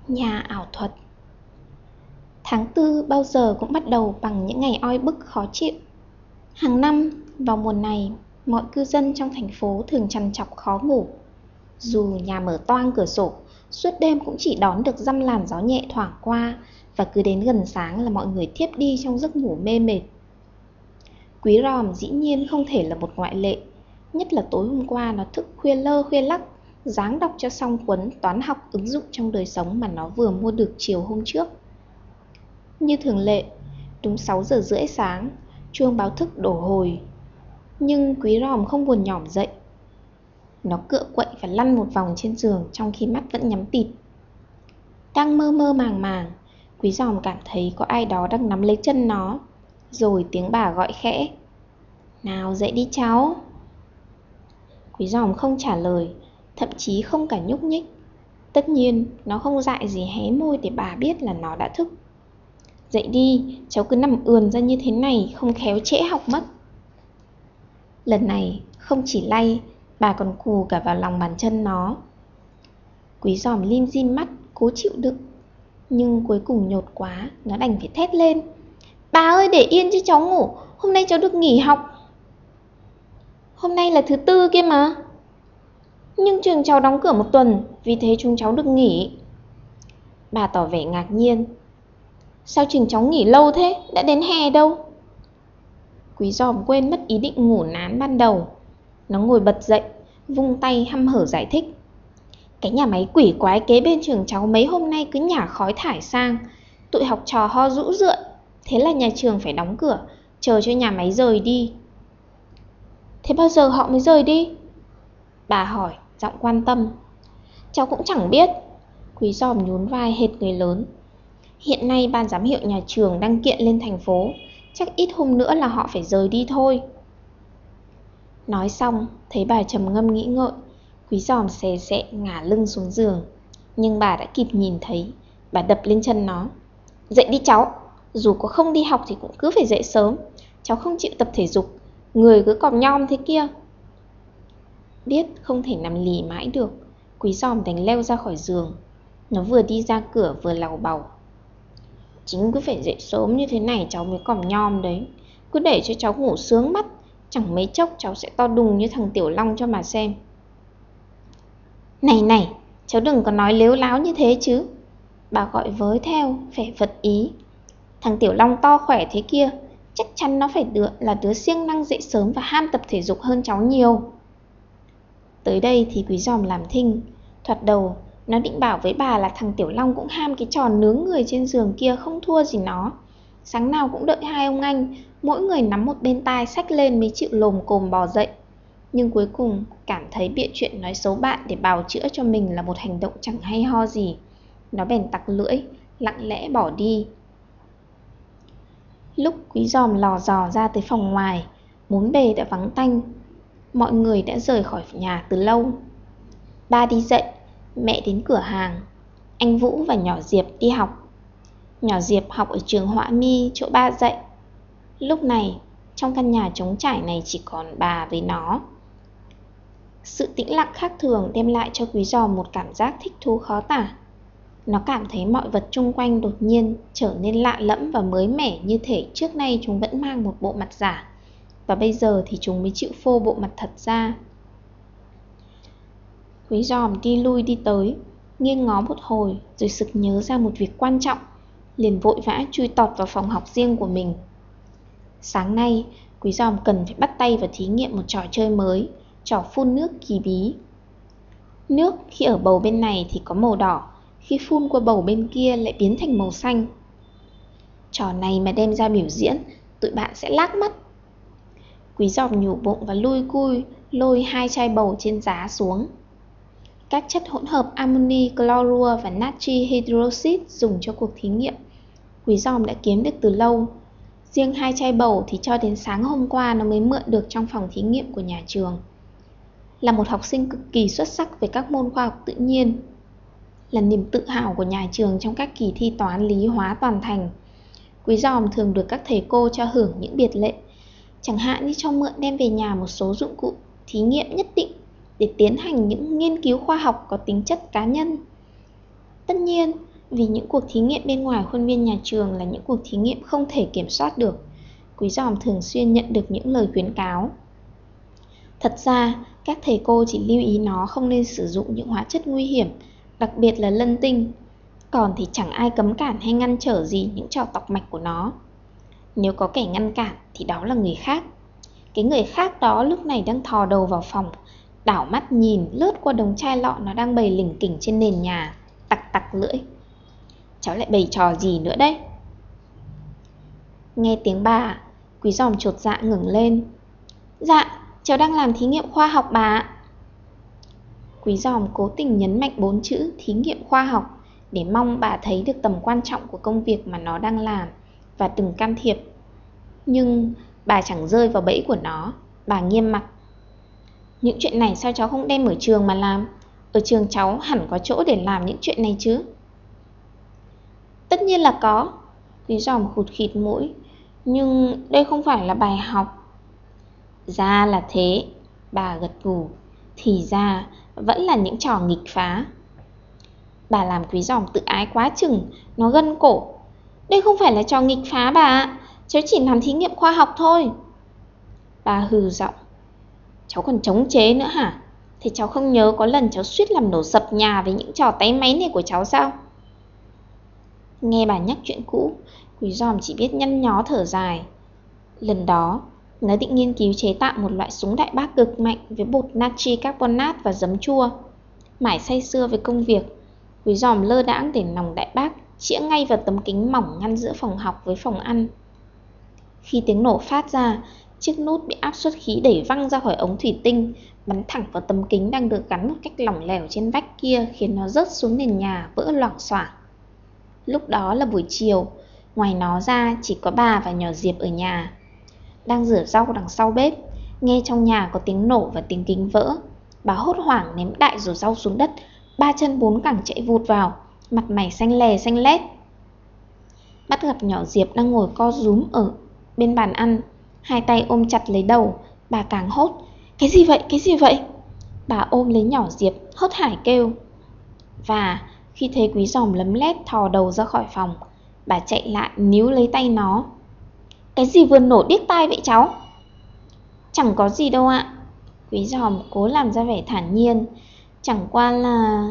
Nhà ảo thuật. Tháng 4 bao giờ cũng bắt đầu bằng những ngày oi bức khó chịu. Hàng năm, vào mùa này, mọi cư dân trong thành phố thường trằn trọc khó ngủ. Dù nhà mở toang cửa sổ, suốt đêm cũng chỉ đón được dăm làn gió nhẹ thoảng qua, và cứ đến gần sáng là mọi người thiếp đi trong giấc ngủ mê mệt. Quý Ròm dĩ nhiên không thể là một ngoại lệ, nhất là tối hôm qua nó thức khuya lơ khuya lắc, ráng đọc cho xong cuốn toán học ứng dụng trong đời sống mà nó vừa mua được chiều hôm trước. Như thường lệ, đúng 6 giờ rưỡi sáng, chuông báo thức đổ hồi. Nhưng Quý Ròm không buồn nhỏm dậy. Nó cựa quậy và lăn một vòng trên giường trong khi mắt vẫn nhắm tịt. Đang mơ mơ màng màng, Quý Ròm cảm thấy có ai đó đang nắm lấy chân nó. Rồi tiếng bà gọi khẽ: "Nào dậy đi cháu." Quý Ròm không trả lời, thậm chí không cả nhúc nhích. Tất nhiên, nó không dại gì hé môi để bà biết là nó đã thức. "Dậy đi, cháu cứ nằm ườn ra như thế này, không khéo trễ học mất." Lần này, không chỉ lay, bà còn cù cả vào lòng bàn chân nó. Quý Ròm lim dim mắt, cố chịu đựng. Nhưng cuối cùng nhột quá, nó đành phải thét lên: "Bà ơi, để yên cho cháu ngủ, hôm nay cháu được nghỉ học." "Hôm nay là thứ Tư kia mà." "Nhưng trường cháu đóng cửa 1 tuần, vì thế chúng cháu được nghỉ." Bà tỏ vẻ ngạc nhiên: "Sao trường cháu nghỉ lâu thế, đã đến hè đâu." Quý Ròm quên mất ý định ngủ nán ban đầu. Nó ngồi bật dậy, vung tay hăm hở giải thích: "Cái nhà máy quỷ quái kế bên trường cháu mấy hôm nay cứ nhả khói thải sang, tụi học trò ho rũ rượi, thế là nhà trường phải đóng cửa, chờ cho nhà máy rời đi." "Thế bao giờ họ mới rời đi?" bà hỏi, giọng quan tâm. "Cháu cũng chẳng biết." Quý Ròm nhún vai hệt người lớn. "Hiện nay ban giám hiệu nhà trường đang kiện lên thành phố, chắc ít hôm nữa là họ phải rời đi thôi." Nói xong, thấy bà trầm ngâm nghĩ ngợi, Quý Ròm xè xẹ ngả lưng xuống giường. Nhưng bà đã kịp nhìn thấy. Bà đập lên chân nó: "Dậy đi cháu, dù có không đi học thì cũng cứ phải dậy sớm. Cháu không chịu tập thể dục, người cứ còm nhom thế kia." Biết không thể nằm lì mãi được, Quý Ròm đành leo ra khỏi giường. Nó vừa đi ra cửa vừa làu bàu: "Chính cứ phải dậy sớm như thế này cháu mới còm nhom đấy. Cứ để cho cháu ngủ sướng mắt, chẳng mấy chốc cháu sẽ to đùng như thằng Tiểu Long cho mà xem." "Này này, cháu đừng có nói lếu láo như thế chứ." bà gọi với theo, vẻ vật ý. "Thằng Tiểu Long to khỏe thế kia, chắc chắn nó phải là đứa siêng năng dậy sớm và ham tập thể dục hơn cháu nhiều." Tới đây thì Quý Ròm làm thinh. Thoạt đầu, nó định bảo với bà là thằng Tiểu Long cũng ham cái trò nướng người trên giường kia không thua gì nó. Sáng nào cũng đợi hai ông anh, mỗi người nắm một bên tai xách lên mới chịu lồm cồm bò dậy. Nhưng cuối cùng cảm thấy bịa chuyện nói xấu bạn để bào chữa cho mình là một hành động chẳng hay ho gì. Nó bèn tặc lưỡi, lặng lẽ bỏ đi. Lúc Quý Ròm lò dò ra tới phòng ngoài, bốn bề đã vắng tanh. Mọi người đã rời khỏi nhà từ lâu. Ba đi dậy, mẹ đến cửa hàng, anh Vũ và nhỏ Diệp đi học. Nhỏ Diệp học ở trường Họa Mi chỗ ba dạy. Lúc này, trong căn nhà trống trải này chỉ còn bà với nó. Sự tĩnh lặng khác thường đem lại cho Quý Ròm một cảm giác thích thú khó tả. Nó cảm thấy mọi vật chung quanh đột nhiên trở nên lạ lẫm và mới mẻ, như thể trước nay chúng vẫn mang một bộ mặt giả, và bây giờ thì chúng mới chịu phô bộ mặt thật ra. Quý Ròm đi lui đi tới, nghiêng ngó một hồi rồi sực nhớ ra một việc quan trọng, liền vội vã chui tọt vào phòng học riêng của mình. Sáng nay, Quý Ròm cần phải bắt tay vào thí nghiệm một trò chơi mới, trò phun nước kỳ bí. Nước khi ở bầu bên này thì có màu đỏ, khi phun qua bầu bên kia lại biến thành màu xanh. Trò này mà đem ra biểu diễn, tụi bạn sẽ lác mắt. Quý Ròm nhủ bụng và lui cui lôi 2 chai bầu trên giá xuống. Các chất hỗn hợp amoni clorua và natri hydroxit dùng cho cuộc thí nghiệm, Quý Ròm đã kiếm được từ lâu. Riêng 2 chai bầu thì cho đến sáng hôm qua nó mới mượn được trong phòng thí nghiệm của nhà trường. Là một học sinh cực kỳ xuất sắc về các môn khoa học tự nhiên, là niềm tự hào của nhà trường trong các kỳ thi toán lý hóa toàn thành, Quý Ròm thường được các thầy cô cho hưởng những biệt lệ, chẳng hạn như cho mượn đem về nhà một số dụng cụ thí nghiệm nhất định để tiến hành những nghiên cứu khoa học có tính chất cá nhân. Tất nhiên, Vì những cuộc thí nghiệm bên ngoài khuôn viên nhà trường là những cuộc thí nghiệm không thể kiểm soát được, Quý Giòm thường xuyên nhận được những lời khuyến cáo. Thật ra, các thầy cô chỉ lưu ý nó không nên sử dụng những hóa chất nguy hiểm, đặc biệt là lân tinh. Còn thì chẳng ai cấm cản hay ngăn trở gì những trò tọc mạch của nó. Nếu có kẻ ngăn cản thì đó là người khác. Cái người khác đó lúc này đang thò đầu vào phòng, đảo mắt nhìn lướt qua đống chai lọ nó đang bày lỉnh kỉnh trên nền nhà, tặc tặc lưỡi. Cháu lại bày trò gì nữa đấy? Nghe tiếng bà, Quý Giòm chột dạ ngẩng lên. Dạ, cháu đang làm thí nghiệm khoa học bà ạ. Quý Giòm cố tình nhấn mạnh 4 chữ thí nghiệm khoa học để mong bà thấy được tầm quan trọng của công việc mà nó đang làm và đừng can thiệp. Nhưng bà chẳng rơi vào bẫy của nó. Bà nghiêm mặt. Những chuyện này sao cháu không đem ở trường mà làm? Ở trường cháu hẳn có chỗ để làm những chuyện này chứ. Tất nhiên là có. Quý Giòm khụt khịt mũi. Nhưng đây không phải là bài học. Ra là thế. Bà gật gù. Thì ra vẫn là những trò nghịch phá. Bà làm Quý Giòm tự ái quá chừng. Nó gân cổ. Đây không phải là trò nghịch phá bà ạ. Cháu chỉ làm thí nghiệm khoa học thôi. Bà hừ giọng. Cháu còn chống chế nữa hả? Thế cháu không nhớ có lần cháu suýt làm nổ sập nhà với những trò táy máy này của cháu sao? Nghe bà nhắc chuyện cũ, Quý Giòm chỉ biết nhăn nhó thở dài. Lần đó, nó định nghiên cứu chế tạo một loại súng đại bác cực mạnh với bột natri carbonate và giấm chua. Mải say sưa với công việc, Quý Giòm lơ đãng để nòng đại bác chĩa ngay vào tấm kính mỏng ngăn giữa phòng học với phòng ăn. Khi tiếng nổ phát ra, chiếc nút bị áp suất khí đẩy văng ra khỏi ống thủy tinh, bắn thẳng vào tấm kính đang được gắn một cách lỏng lẻo trên vách kia, khiến nó rớt xuống nền nhà vỡ loảng xoảng. Lúc đó là buổi chiều, ngoài nó ra chỉ có bà và nhỏ Diệp ở nhà. Đang rửa rau đằng sau bếp, nghe trong nhà có tiếng nổ và tiếng kính vỡ. Bà hốt hoảng ném đại rổ rau xuống đất, 3 chân 4 cẳng chạy vụt vào, mặt mày xanh lè xanh lét. Bắt gặp nhỏ Diệp đang ngồi co rúm ở bên bàn ăn, hai tay ôm chặt lấy đầu. Bà càng hốt. Cái gì vậy, cái gì vậy? Bà ôm lấy nhỏ Diệp, hớt hải kêu. Và khi thấy Quý Giòm lấm lét thò đầu ra khỏi phòng, bà chạy lại níu lấy tay nó. Cái gì vừa nổ điếc tai vậy cháu? Chẳng có gì đâu ạ. Quý Giòm cố làm ra vẻ thản nhiên. Chẳng qua là...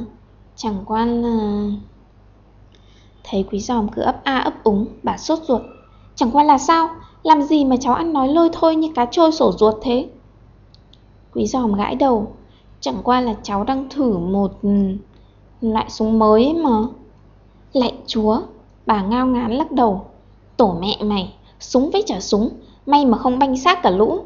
Thấy Quý Giòm cứ ấp a ấp úng, bà sốt ruột. Chẳng qua là sao? Làm gì mà cháu ăn nói lôi thôi như cá trôi sổ ruột thế? Quý Giòm gãi đầu. Chẳng qua là cháu đang thử một loại súng mới ấy mà. Lạy Chúa, bà ngao ngán lắc đầu. Tổ mẹ mày, súng với chả súng, may mà không banh xác cả lũ.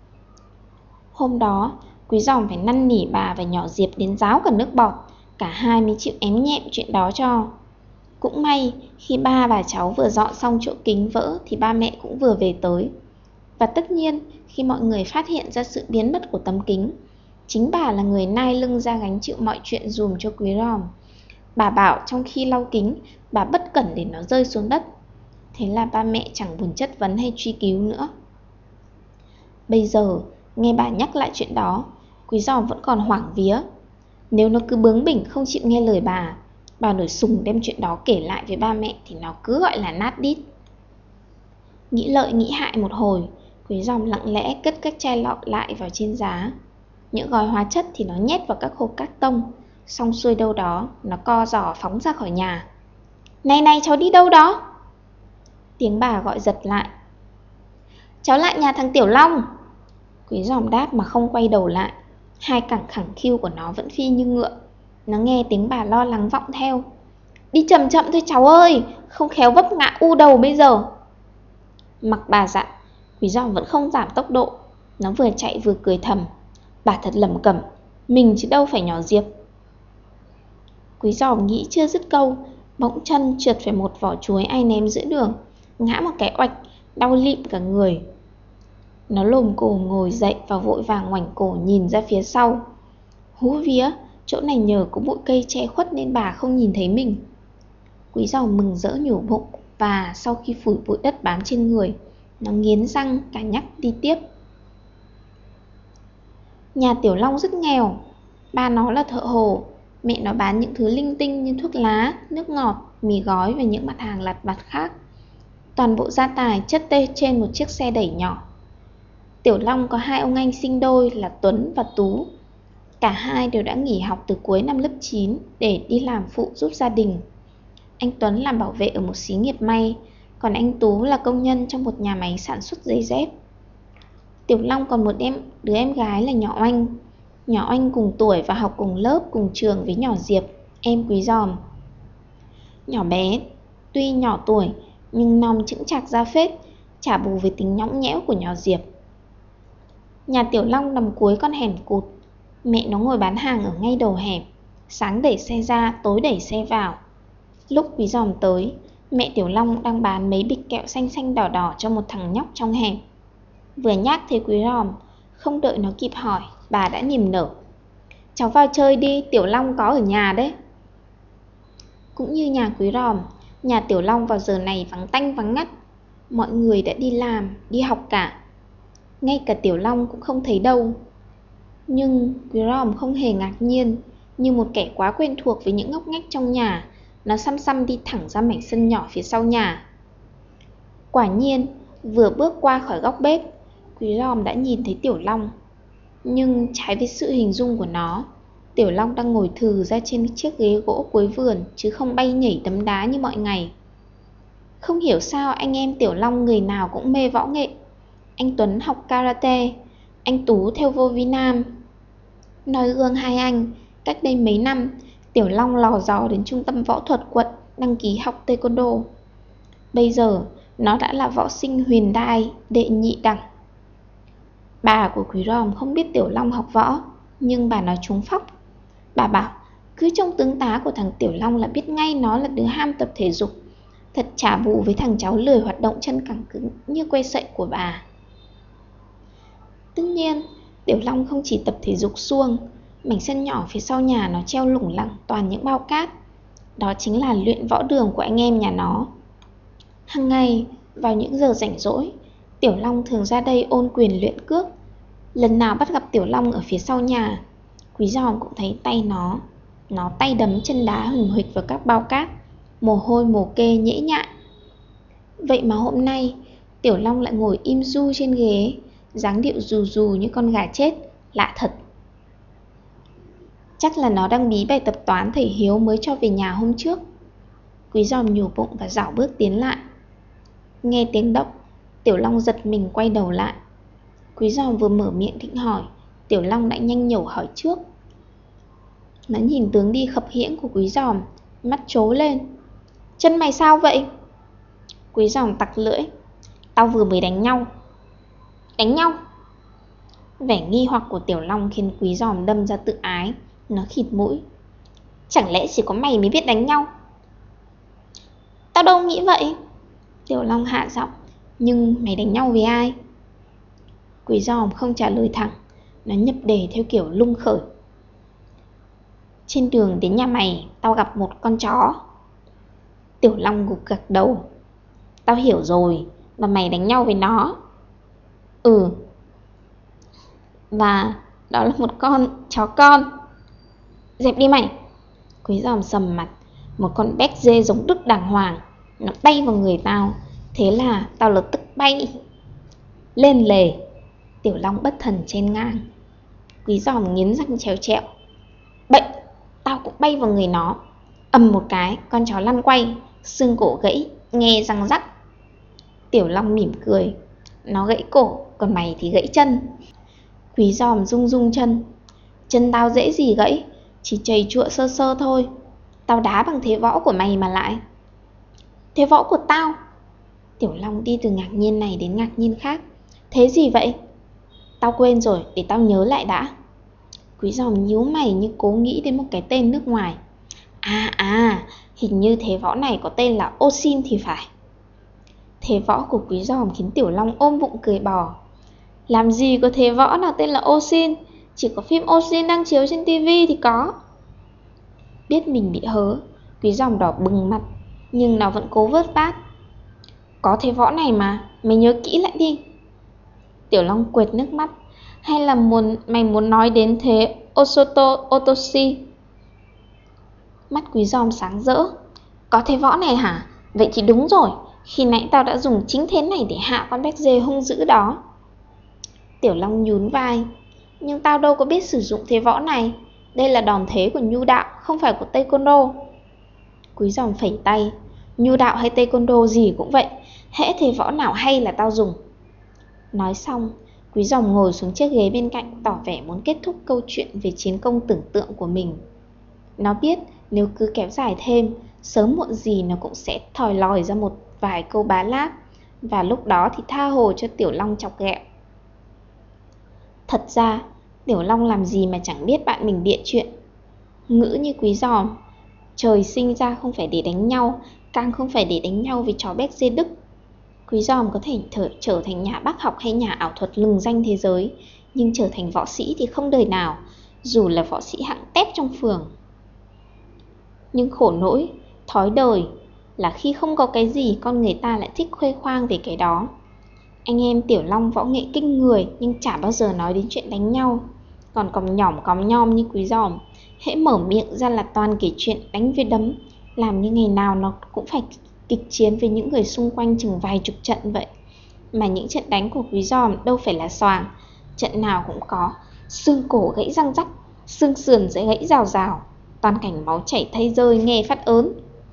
Hôm đó, Quý Giòm phải năn nỉ bà và nhỏ Diệp đến ráo cả nước bọt. Cả hai mới chịu ém nhẹm chuyện đó cho. Cũng may, khi ba bà cháu vừa dọn xong chỗ kính vỡ thì ba mẹ cũng vừa về tới. Và tất nhiên, khi mọi người phát hiện ra sự biến mất của tấm kính, chính bà là người nai lưng ra gánh chịu mọi chuyện dùm cho Quý Giòm. Bà bảo trong khi lau kính, bà bất cẩn để nó rơi xuống đất. Thế là ba mẹ chẳng buồn chất vấn hay truy cứu nữa. Bây giờ, nghe bà nhắc lại chuyện đó, Quý Giòm vẫn còn hoảng vía. Nếu nó cứ bướng bỉnh không chịu nghe lời bà nổi sùng đem chuyện đó kể lại với ba mẹ thì nó cứ gọi là nát đít. Nghĩ lợi nghĩ hại một hồi, Quý Giòm lặng lẽ cất các chai lọ lại vào trên giá. Những gói hóa chất thì nó nhét vào các hộp cát tông. Xong xuôi đâu đó, nó co giò phóng ra khỏi nhà. Này này, cháu đi đâu đó? Tiếng bà gọi giật lại. Cháu lại nhà thằng Tiểu Long. Quý Giòm đáp mà không quay đầu lại. Hai cẳng khẳng khiu của nó vẫn phi như ngựa. Nó nghe tiếng bà lo lắng vọng theo. Đi chậm chậm thôi cháu ơi, không khéo vấp ngã u đầu bây giờ. Mặc bà dặn, Quý Giòm vẫn không giảm tốc độ. Nó vừa chạy vừa cười thầm. Bà thật lẩm cẩm, mình chứ đâu phải nhỏ Diệp. Quý Giòm nghĩ chưa dứt câu, bỗng chân trượt phải một vỏ chuối ai ném giữa đường, ngã một cái oạch, đau lịm cả người. Nó lồm cồm ngồi dậy và vội vàng ngoảnh cổ nhìn ra phía sau. Hú vía, chỗ này nhờ có bụi cây che khuất nên bà không nhìn thấy mình. Quý Giòm mừng rỡ nhủ bụng, và sau khi phủi bụi đất bám trên người, nó nghiến răng cả nhắc đi tiếp. Nhà Tiểu Long rất nghèo, ba nó là thợ hồ, Mẹ nó bán những thứ linh tinh như thuốc lá, nước ngọt, mì gói và những mặt hàng lặt vặt khác. Toàn bộ gia tài chất tê trên một chiếc xe đẩy nhỏ. Tiểu Long có 2 ông anh sinh đôi là Tuấn và Tú. Cả hai đều đã nghỉ học từ cuối năm lớp 9 để đi làm phụ giúp gia đình. Anh Tuấn làm bảo vệ ở một xí nghiệp may, còn anh Tú là công nhân trong một nhà máy sản xuất giày dép. Tiểu Long còn một đứa em gái là nhỏ Oanh. Nhỏ Oanh cùng tuổi và học cùng lớp, cùng trường với nhỏ Diệp, em Quý Giòm. Nhỏ bé tuy nhỏ tuổi nhưng non chững chạc ra phết, trả bù với tính nhõng nhẽo của nhỏ Diệp. Nhà Tiểu Long nằm cuối con hẻm cụt. Mẹ nó ngồi bán hàng ở ngay đầu hẻm, sáng đẩy xe ra, tối đẩy xe vào. Lúc Quý Giòm tới, mẹ Tiểu Long đang bán mấy bịch kẹo xanh xanh đỏ đỏ cho một thằng nhóc trong hẻm. Vừa nhắc thấy Quý Giòm, không đợi nó kịp hỏi, bà đã niềm nở: "Cháu vào chơi đi, Tiểu Long có ở nhà đấy." Cũng như nhà Quý Giòm, nhà Tiểu Long vào giờ này vắng tanh vắng ngắt. Mọi người đã đi làm, đi học cả. Ngay cả Tiểu Long cũng không thấy đâu. Nhưng Quý Giòm không hề ngạc nhiên. Như một kẻ quá quen thuộc với những ngóc ngách trong nhà, nó xăm xăm đi thẳng ra mảnh sân nhỏ phía sau nhà. Quả nhiên, vừa bước qua khỏi góc bếp, Quý Giòm đã nhìn thấy Tiểu Long. Nhưng trái với sự hình dung của nó, Tiểu Long đang ngồi thừ ra trên chiếc ghế gỗ cuối vườn, chứ không bay nhảy đấm đá như mọi ngày. Không hiểu sao anh em Tiểu Long người nào cũng mê võ nghệ. Anh Tuấn học karate, anh Tú theo vô vi nam. Noi gương hai anh, cách đây mấy năm, Tiểu Long lò dò đến trung tâm võ thuật quận đăng ký học taekwondo. Bây giờ nó đã là võ sinh huyền đai đệ nhị đẳng. Bà của Quý Giòm không biết Tiểu Long học võ, nhưng bà nói trúng phóc. Bà bảo cứ trông tướng tá của thằng Tiểu Long là biết ngay nó là đứa ham tập thể dục. Thật trả bù với thằng cháu lười hoạt động chân cẳng cứng như que sậy của bà. Tất nhiên, Tiểu Long không chỉ tập thể dục suông. Mảnh sân nhỏ phía sau nhà nó treo lủng lẳng toàn những bao cát. Đó chính là luyện võ đường của anh em nhà nó. Hàng ngày, vào những giờ rảnh rỗi, Tiểu Long thường ra đây ôn quyền luyện cước. Lần nào bắt gặp Tiểu Long ở phía sau nhà, Quý Giòm cũng thấy tay nó tay đấm chân đá hừng hực vào các bao cát, mồ hôi mồ kê nhễ nhại. Vậy mà hôm nay, Tiểu Long lại ngồi im ru trên ghế, dáng điệu rù rù như con gà chết, lạ thật. Chắc là nó đang bí bài tập toán thầy Hiếu mới cho về nhà hôm trước. Quý Giòm nhủ bụng và dảo bước tiến lại. Nghe tiếng động, Tiểu Long giật mình quay đầu lại. Quý Giòm vừa mở miệng định hỏi, Tiểu Long đã nhanh nhẩu hỏi trước. Nó nhìn tướng đi khập khiễng của Quý Giòm, mắt trố lên. "Chân mày sao vậy?" Quý Giòm tặc lưỡi. "Tao vừa mới đánh nhau." "Đánh nhau?" Vẻ nghi hoặc của Tiểu Long khiến Quý Giòm đâm ra tự ái. Nó khịt mũi. "Chẳng lẽ chỉ có mày mới biết đánh nhau?" "Tao đâu nghĩ vậy." Tiểu Long hạ giọng. "Nhưng mày đánh nhau với ai?" Quý Giòm không trả lời thẳng. Nó nhập đề theo kiểu lung khởi. "Trên đường đến nhà mày, tao gặp một con chó." Tiểu Long gục gật đầu. "Tao hiểu rồi, và mày đánh nhau với nó." "Ừ." "Và đó là một con chó con." "Dẹp đi mày." Quý Giòm sầm mặt. "Một con béc dê giống đực đàng hoàng, nó bay vào người tao. Thế là tao lập tức bay lên lề." Tiểu Long bất thần chen ngang. Quý Giòm nghiến răng trèo trẹo. "Bệnh, tao cũng bay vào người nó." Ầm một cái, con chó lăn quay, xương cổ gãy, nghe răng rắc. Tiểu Long mỉm cười. "Nó gãy cổ, còn mày thì gãy chân." Quý Giòm rung rung chân. "Chân tao dễ gì gãy, chỉ chầy chụa sơ sơ thôi. Tao đá bằng thế võ của mày mà lại." "Thế võ của tao?" Tiểu Long đi từ ngạc nhiên này đến ngạc nhiên khác. "Thế gì vậy?" "Tao quên rồi, để tao nhớ lại đã." Quý Giòm nhíu mày như cố nghĩ đến một cái tên nước ngoài. Hình như thế võ này có tên là Osin thì phải." Thế võ của Quý Giòm khiến Tiểu Long ôm bụng cười bò. Làm gì có thế võ nào tên là Osin, chỉ có phim Osin đang chiếu trên tivi thì có. Biết mình bị hớ, Quý Giòm đỏ bừng mặt, nhưng nó vẫn cố vớt vát. "Có thế võ này mà, mày nhớ kỹ lại đi." Tiểu Long quệt nước mắt. "Hay là mày muốn nói đến thế Osoto Otoshi?" Mắt Quý Giòm sáng rỡ. Có thế võ này hả? Vậy thì đúng rồi, khi nãy tao đã dùng chính thế này để hạ con béc dê hung dữ đó. Tiểu Long nhún vai. Nhưng tao đâu có biết sử dụng thế võ này. Đây là đòn thế của nhu đạo, không phải của taekwondo. Quý Giòm phẩy tay. Nhu đạo hay taekwondo gì cũng vậy, hễ thế võ nào hay là tao dùng. Nói xong, Quý Giòm ngồi xuống chiếc ghế bên cạnh, tỏ vẻ muốn kết thúc câu chuyện về chiến công tưởng tượng của mình. Nó biết nếu cứ kéo dài thêm, sớm muộn gì nó cũng sẽ thòi lòi ra một vài câu bá láp, và lúc đó thì tha hồ cho Tiểu Long chọc ghẹo. Thật ra, Tiểu Long làm gì mà chẳng biết bạn mình bịa chuyện. Ngữ như Quý Giòm, trời sinh ra không phải để đánh nhau, càng không phải để đánh nhau vì chó béc dê Đức. Quý Giòm có thể trở thành nhà bác học hay nhà ảo thuật lừng danh thế giới, nhưng trở thành võ sĩ thì không đời nào, dù là võ sĩ hạng tép trong phường. Nhưng khổ nỗi, thói đời là khi không có cái gì con người ta lại thích khoe khoang về cái đó. Anh em Tiểu Long võ nghệ kinh người nhưng chả bao giờ nói đến chuyện đánh nhau. Còn còm nhỏm còm nhom như Quý Giòm, hễ mở miệng ra là toàn kể chuyện đánh với đấm, làm như ngày nào nó cũng phải kịch chiến với những người xung quanh chừng vài chục trận vậy. Mà những trận đánh của Quý Giòm đâu phải là xoàng, trận nào cũng có xương cổ gãy răng rắc, xương sườn sẽ gãy rào rào, toàn cảnh máu chảy thay rơi nghe phát ớn.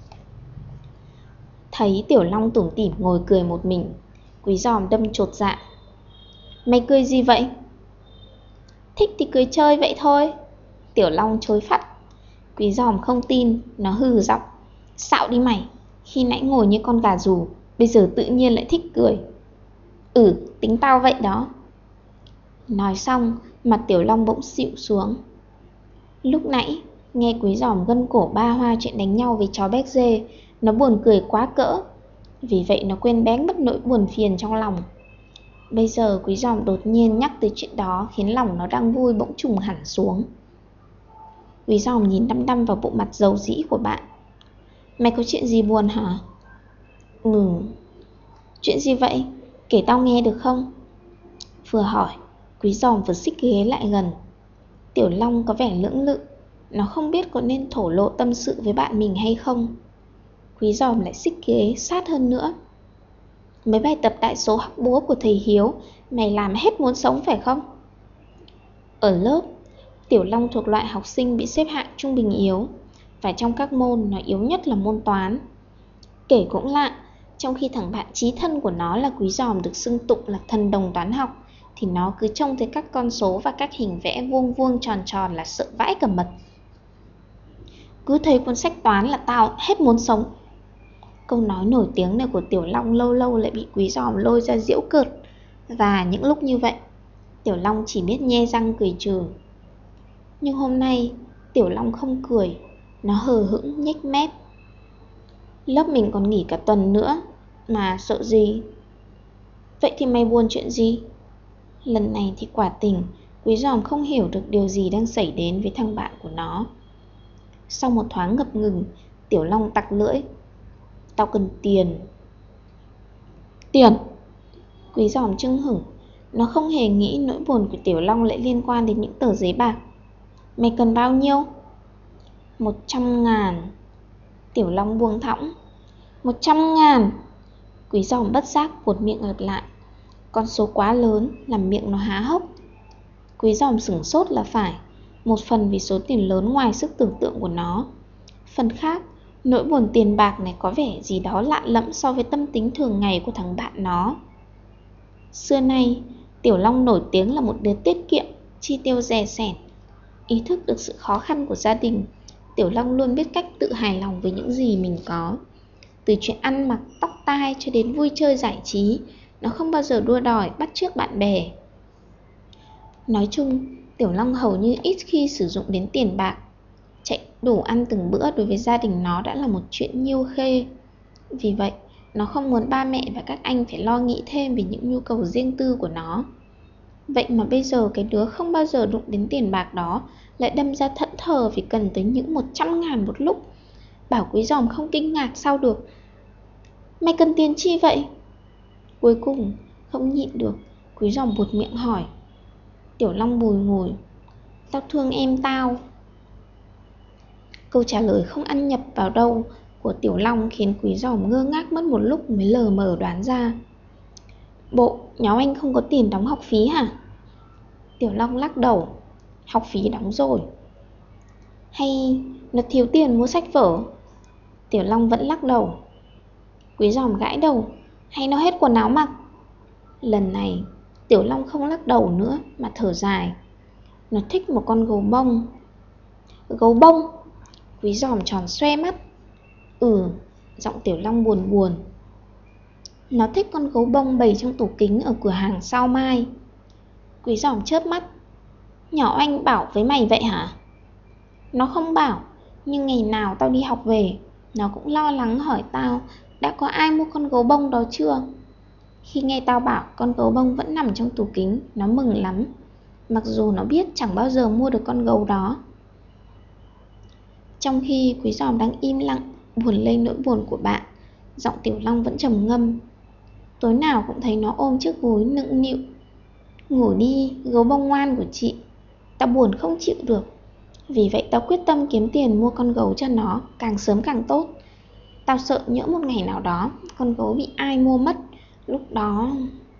Thấy Tiểu Long tủm tỉm ngồi cười một mình, Quý Giòm đâm chột dạ. Mày cười gì vậy? Thích thì cười chơi vậy thôi. Tiểu Long chối phắt. Quý Giòm không tin, nó hừ giọng. Xạo đi mày, khi nãy ngồi như con gà rù, bây giờ tự nhiên lại thích cười. Tính tao vậy đó. Nói xong, mặt Tiểu Long bỗng xịu xuống. Lúc nãy, nghe Quý Giòm gân cổ ba hoa chuyện đánh nhau với chó béc dê, nó buồn cười quá cỡ. Vì vậy nó quên bén mất nỗi buồn phiền trong lòng. Bây giờ Quý Giòm đột nhiên nhắc tới chuyện đó khiến lòng nó đang vui bỗng trùng hẳn xuống. Quý Giòm nhìn đăm đăm vào bộ mặt dầu dĩ của bạn. Mày có chuyện gì buồn hả? Chuyện gì vậy? Kể tao nghe được không? Vừa hỏi, Quý Giòm vừa xích ghế lại gần. Tiểu Long có vẻ lưỡng lự, nó không biết có nên thổ lộ tâm sự với bạn mình hay không. Quý Giòm lại xích ghế sát hơn nữa. Mấy bài tập đại số hóc búa của thầy Hiếu mày làm hết muốn sống phải không? Ở lớp, Tiểu Long thuộc loại học sinh bị xếp hạng trung bình yếu, và trong các môn nó yếu nhất là môn toán. Kể cũng lạ, trong khi thằng bạn chí thân của nó là Quý Giòm được xưng tụng là thần đồng toán học, thì nó cứ trông thấy các con số và các hình vẽ vuông vuông tròn tròn là sợ vãi cả mật. Cứ thấy cuốn sách toán là tao hết muốn sống. Câu nói nổi tiếng này của Tiểu Long lâu lâu lại bị Quý Giòm lôi ra giễu cợt, và những lúc như vậy, Tiểu Long chỉ biết nhe răng cười trừ. Nhưng hôm nay, Tiểu Long không cười, nó hờ hững nhếch mép. Lớp mình còn nghỉ cả tuần nữa, mà sợ gì? Vậy thì mày buồn chuyện gì? Lần này thì quả tình, Quý Giòm không hiểu được điều gì đang xảy đến với thằng bạn của nó. Sau một thoáng ngập ngừng, Tiểu Long tặc lưỡi. Tao cần tiền. Tiền? Quý Giòm chưng hửng. Nó không hề nghĩ nỗi buồn của Tiểu Long lại liên quan đến những tờ giấy bạc. Mày cần bao nhiêu? 100.000. Tiểu Long buông thõng. 100.000. Quý Giòm bất giác buột miệng lặp lại. Con số quá lớn làm miệng nó há hốc. Quý Giòm sửng sốt là phải, một phần vì số tiền lớn ngoài sức tưởng tượng của nó, phần khác, nỗi buồn tiền bạc này có vẻ gì đó lạ lẫm so với tâm tính thường ngày của thằng bạn nó. Xưa nay, Tiểu Long nổi tiếng là một đứa tiết kiệm, chi tiêu dè sẻn. Ý thức được sự khó khăn của gia đình, Tiểu Long luôn biết cách tự hài lòng với những gì mình có. Từ chuyện ăn mặc, tóc tai cho đến vui chơi giải trí, nó không bao giờ đua đòi bắt chước bạn bè. Nói chung, Tiểu Long hầu như ít khi sử dụng đến tiền bạc. Chạy đủ ăn từng bữa đối với gia đình nó đã là một chuyện nhiêu khê. Vì vậy, nó không muốn ba mẹ và các anh phải lo nghĩ thêm về những nhu cầu riêng tư của nó. Vậy mà bây giờ cái đứa không bao giờ đụng đến tiền bạc đó lại đâm ra thẫn thờ vì cần tới những 100.000 một lúc. Bảo Quý Giòm không kinh ngạc sao được. Mày cần tiền chi vậy? Cuối cùng, không nhịn được, Quý Giòm buột miệng hỏi. Tiểu Long bùi ngùi. Tao thương em tao. Câu trả lời không ăn nhập vào đâu của Tiểu Long khiến Quý Giòm ngơ ngác mất một lúc mới lờ mờ đoán ra. Bộ, nhóm anh không có tiền đóng học phí hả? Tiểu Long lắc đầu. Học phí đóng rồi. Hay nó thiếu tiền mua sách vở? Tiểu Long vẫn lắc đầu. Quý Giòm gãi đầu. Hay nó hết quần áo mặc? Lần này Tiểu Long không lắc đầu nữa mà thở dài. Nó thích một con gấu bông. Gấu bông? Quý Giòm tròn xoe mắt. Giọng Tiểu Long buồn buồn. Nó thích con gấu bông bày trong tủ kính ở cửa hàng Sao Mai. Quý Giòm chớp mắt. Nhỏ anh bảo với mày vậy hả? Nó không bảo, nhưng ngày nào tao đi học về, nó cũng lo lắng hỏi tao đã có ai mua con gấu bông đó chưa. Khi nghe tao bảo con gấu bông vẫn nằm trong tủ kính, nó mừng lắm, mặc dù nó biết chẳng bao giờ mua được con gấu đó. Trong khi Quý Giòm đang im lặng, buồn lên nỗi buồn của bạn, giọng Tiểu Long vẫn trầm ngâm. Tối nào cũng thấy nó ôm chiếc gối nựng nịu. Ngủ đi, gấu bông ngoan của chị. Tao buồn không chịu được. Vì vậy tao quyết tâm kiếm tiền mua con gấu cho nó, càng sớm càng tốt. Tao sợ nhỡ một ngày nào đó con gấu bị ai mua mất. Lúc đó...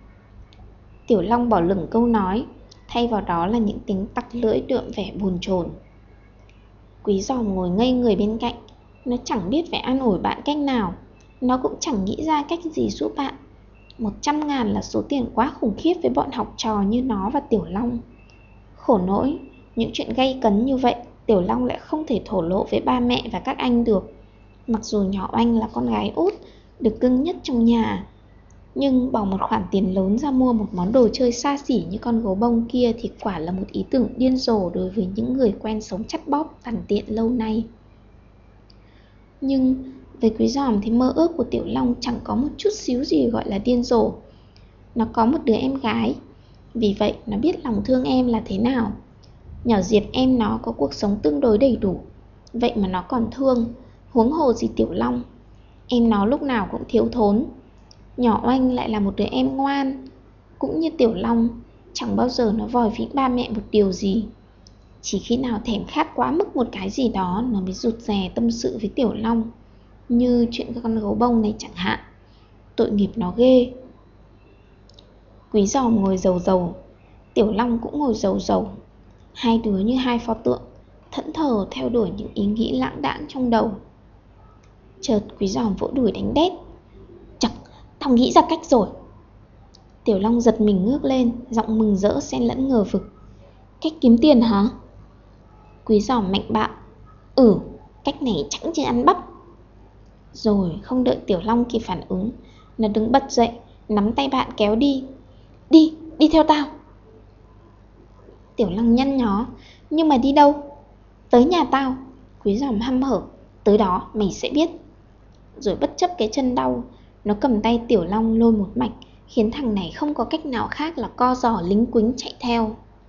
Tiểu Long bỏ lửng câu nói, thay vào đó là những tiếng tặc lưỡi đượm vẻ bồn chồn. Quý Giòm ngồi ngây người bên cạnh. Nó chẳng biết phải an ủi bạn cách nào. Nó cũng chẳng nghĩ ra cách gì giúp bạn. 100.000 là số tiền quá khủng khiếp với bọn học trò như nó và Tiểu Long. Khổ nỗi, những chuyện gay cấn như vậy Tiểu Long lại không thể thổ lộ với ba mẹ và các anh được. Mặc dù nhỏ anh là con gái út, được cưng nhất trong nhà, nhưng bỏ một khoản tiền lớn ra mua một món đồ chơi xa xỉ như con gấu bông kia thì quả là một ý tưởng điên rồ đối với những người quen sống chắt bóp tằn tiện lâu nay. Nhưng với Quý Giòm thì mơ ước của Tiểu Long chẳng có một chút xíu gì gọi là điên rồ. Nó có một đứa em gái, vì vậy nó biết lòng thương em là thế nào. Nhỏ Diệp em nó có cuộc sống tương đối đầy đủ, vậy mà nó còn thương, huống hồ gì Tiểu Long. Em nó lúc nào cũng thiếu thốn. Nhỏ Oanh lại là một đứa em ngoan. Cũng như Tiểu Long, chẳng bao giờ nó vòi vĩnh ba mẹ một điều gì. Chỉ khi nào thèm khát quá mức một cái gì đó, nó mới rụt rè tâm sự với Tiểu Long. Như chuyện con gấu bông này chẳng hạn. Tội nghiệp nó ghê. Quý Giòm ngồi rầu rầu, Tiểu Long cũng ngồi rầu rầu. Hai đứa như hai pho tượng, thẫn thờ theo đuổi những ý nghĩ lãng đãng trong đầu. Chợt Quý Giòm vỗ đùi đánh đét. Chắc, tao nghĩ ra cách rồi. Tiểu Long giật mình ngước lên, giọng mừng rỡ xen lẫn ngờ vực. Cách kiếm tiền hả? Quý Giòm mạnh bạo. Cách này chẳng chứ ăn bắp. Rồi không đợi Tiểu Long kịp phản ứng, nó đứng bật dậy, nắm tay bạn kéo đi. Đi theo tao. Tiểu Long nhăn nhó. Nhưng mà đi đâu? Tới nhà tao. Quý Giòm hăm hở. Tới đó mày sẽ biết. Rồi bất chấp cái chân đau, nó cầm tay Tiểu Long lôi một mạch, khiến thằng này không có cách nào khác là co giò lính quính chạy theo.